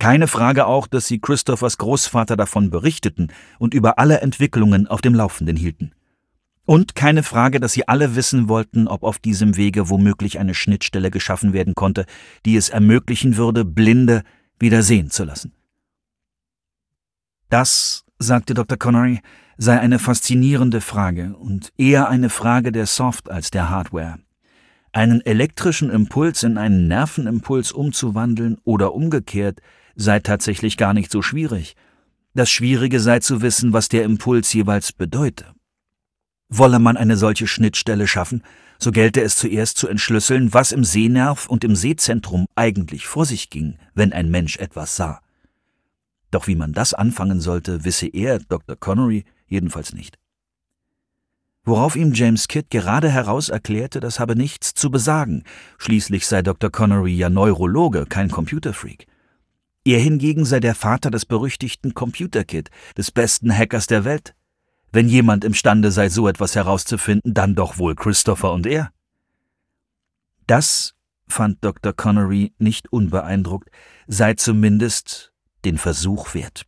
Keine Frage auch, dass sie Christophers Großvater davon berichteten und über alle Entwicklungen auf dem Laufenden hielten. Und keine Frage, dass sie alle wissen wollten, ob auf diesem Wege womöglich eine Schnittstelle geschaffen werden konnte, die es ermöglichen würde, Blinde wieder sehen zu lassen. Das, sagte Dr. Connery, sei eine faszinierende Frage und eher eine Frage der Soft- als der Hardware. Einen elektrischen Impuls in einen Nervenimpuls umzuwandeln oder umgekehrt sei tatsächlich gar nicht so schwierig. Das Schwierige sei zu wissen, was der Impuls jeweils bedeute. Wolle man eine solche Schnittstelle schaffen, so gelte es zuerst zu entschlüsseln, was im Sehnerv und im Sehzentrum eigentlich vor sich ging, wenn ein Mensch etwas sah. Doch wie man das anfangen sollte, wisse er, Dr. Connery, jedenfalls nicht. Worauf ihm James Kidd gerade heraus erklärte, das habe nichts zu besagen, schließlich sei Dr. Connery ja Neurologe, kein Computerfreak. Er hingegen sei der Vater des berüchtigten Computer-Kid, des besten Hackers der Welt. Wenn jemand imstande sei, so etwas herauszufinden, dann doch wohl Christopher und er. Das, fand Dr. Connery nicht unbeeindruckt, sei zumindest den Versuch wert.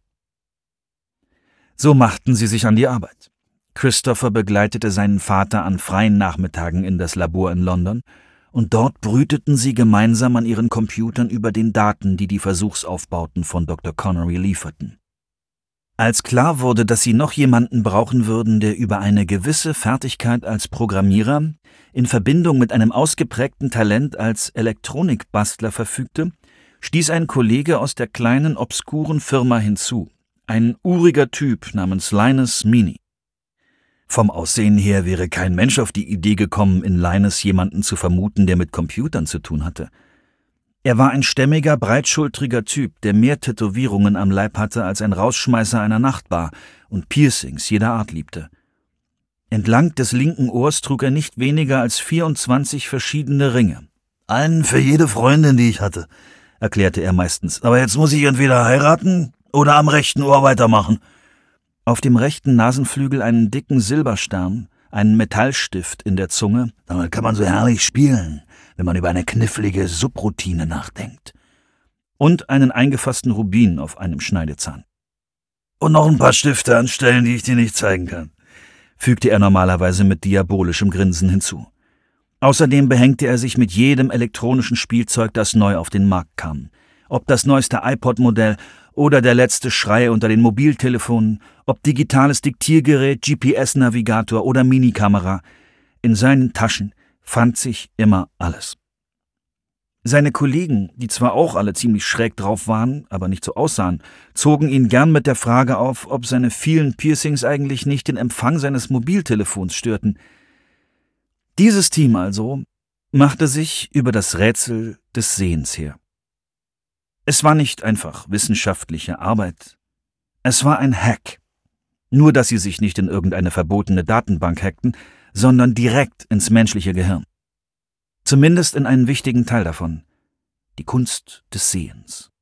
So machten sie sich an die Arbeit. Christopher begleitete seinen Vater an freien Nachmittagen in das Labor in London, und dort brüteten sie gemeinsam an ihren Computern über den Daten, die die Versuchsaufbauten von Dr. Connery lieferten. Als klar wurde, dass sie noch jemanden brauchen würden, der über eine gewisse Fertigkeit als Programmierer in Verbindung mit einem ausgeprägten Talent als Elektronikbastler verfügte, stieß ein Kollege aus der kleinen, obskuren Firma hinzu, ein uriger Typ namens Linus Meany. Vom Aussehen her wäre kein Mensch auf die Idee gekommen, in Linus jemanden zu vermuten, der mit Computern zu tun hatte. Er war ein stämmiger, breitschultriger Typ, der mehr Tätowierungen am Leib hatte als ein Rausschmeißer einer Nachtbar und Piercings jeder Art liebte. Entlang des linken Ohrs trug er nicht weniger als 24 verschiedene Ringe. »Einen für jede Freundin, die ich hatte«, erklärte er meistens. »Aber jetzt muss ich entweder heiraten oder am rechten Ohr weitermachen.« Auf dem rechten Nasenflügel einen dicken Silberstern, einen Metallstift in der Zunge. »Damit kann man so herrlich spielen, wenn man über eine knifflige Subroutine nachdenkt.« Und einen eingefassten Rubin auf einem Schneidezahn. »Und noch ein paar Stifte an Stellen, die ich dir nicht zeigen kann«, fügte er normalerweise mit diabolischem Grinsen hinzu. Außerdem behängte er sich mit jedem elektronischen Spielzeug, das neu auf den Markt kam. Ob das neueste iPod-Modell oder der letzte Schrei unter den Mobiltelefonen, ob digitales Diktiergerät, GPS-Navigator oder Minikamera. In seinen Taschen fand sich immer alles. Seine Kollegen, die zwar auch alle ziemlich schräg drauf waren, aber nicht so aussahen, zogen ihn gern mit der Frage auf, ob seine vielen Piercings eigentlich nicht den Empfang seines Mobiltelefons störten. Dieses Team also machte sich über das Rätsel des Sehens her. Es war nicht einfach wissenschaftliche Arbeit. Es war ein Hack. Nur, dass sie sich nicht in irgendeine verbotene Datenbank hackten, sondern direkt ins menschliche Gehirn. Zumindest in einen wichtigen Teil davon, die Kunst des Sehens.